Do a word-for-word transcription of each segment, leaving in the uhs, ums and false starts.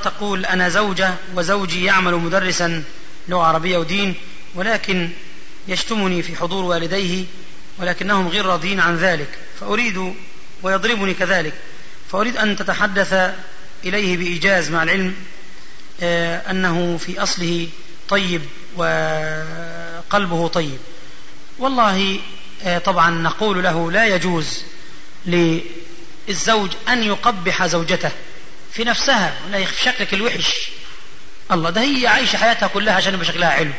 تقول أنا زوجة وزوجي يعمل مدرسا لغة عربية ودين، ولكن يشتمني في حضور والديه ولكنهم غير راضين عن ذلك، فأريد ويضربني كذلك، فأريد أن تتحدث إليه بإيجاز، مع العلم أنه في أصله طيب وقلبه طيب. والله طبعا نقول له لا يجوز للزوج أن يقبح زوجته في نفسها، لا يخف شكلك الوحش. الله، ده هي عايشة حياتها كلها عشان يبقى شكلها حلو،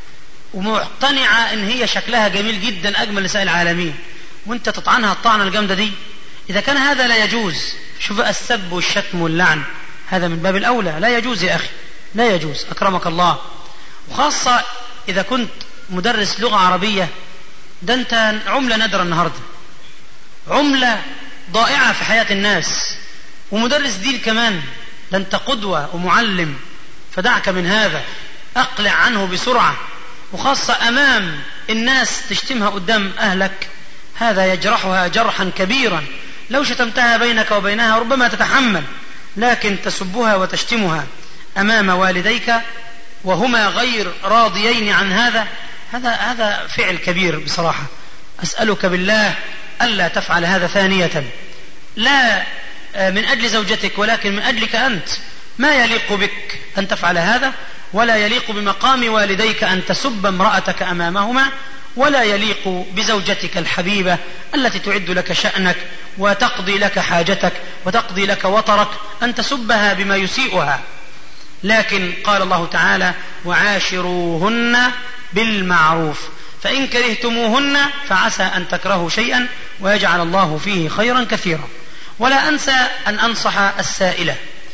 ومقتنعة ان هي شكلها جميل جدا اجمل نساء العالمين، وانت تطعنها الطعنة الجامدة دي. اذا كان هذا لا يجوز، شوف السب والشتم واللعن، هذا من باب الاولى لا يجوز يا اخي، لا يجوز اكرمك الله. وخاصة اذا كنت مدرس لغة عربية، ده انت عملة نادرة النهاردة، عملة ضائعة في حياة الناس، ومدرس دين كمان، ده انت قدوة ومعلم، فدعك من هذا، اقلع عنه بسرعة. وخاصة أمام الناس تشتمها قدام أهلك، هذا يجرحها جرحا كبيرا. لو شتمتها بينك وبينها ربما تتحمل، لكن تسبها وتشتمها أمام والديك وهما غير راضيين عن هذا، هذا هذا فعل كبير بصراحة. أسألك بالله ألا تفعل هذا ثانية، لا من أجل زوجتك ولكن من أجلك أنت. ما يليق بك أن تفعل هذا، ولا يليق بمقام والديك أن تسب امرأتك أمامهما، ولا يليق بزوجتك الحبيبة التي تعد لك شأنك وتقضي لك حاجتك وتقضي لك وطرك أن تسبها بما يسيئها. لكن قال الله تعالى وعاشروهن بالمعروف، فإن كرهتموهن فعسى أن تكرهوا شيئا ويجعل الله فيه خيرا كثيرا. ولا أنسى أن أنصح السائلة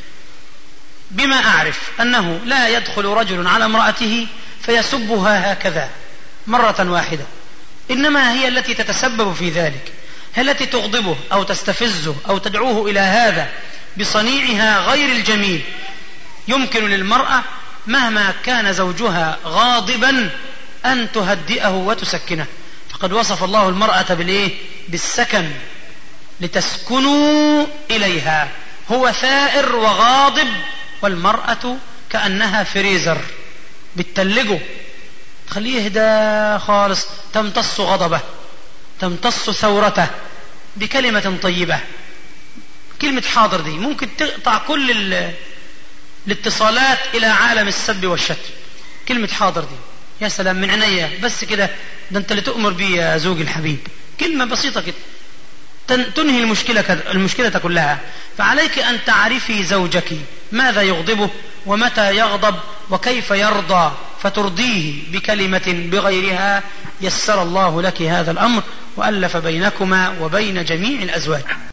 بما أعرف أنه لا يدخل رجل على امرأته فيسبها هكذا مرة واحدة، إنما هي التي تتسبب في ذلك، هي التي تغضبه أو تستفزه أو تدعوه إلى هذا بصنيعها غير الجميل. يمكن للمرأة مهما كان زوجها غاضبا أن تهدئه وتسكنه، فقد وصف الله المرأة بالإيه؟ بالسكن، لتسكنوا إليها. هو ثائر وغاضب، والمرأة كأنها فريزر بتتلجه، تخليه يهدى خالص، تمتص غضبه، تمتص ثورته بكلمة طيبة. كلمة حاضر دي ممكن تقطع كل الاتصالات إلى عالم السب والشتم. كلمة حاضر دي يا سلام من عينيا بس كده، ده انت اللي تؤمر بي يا زوجي الحبيب، كلمة بسيطة كده تنهي المشكلة المشكلة كلها. فعليك أن تعرفي زوجك ماذا يغضبه ومتى يغضب وكيف يرضى، فترضيه بكلمة بغيرها. يسر الله لك هذا الأمر وألف بينكما وبين جميع الأزواج.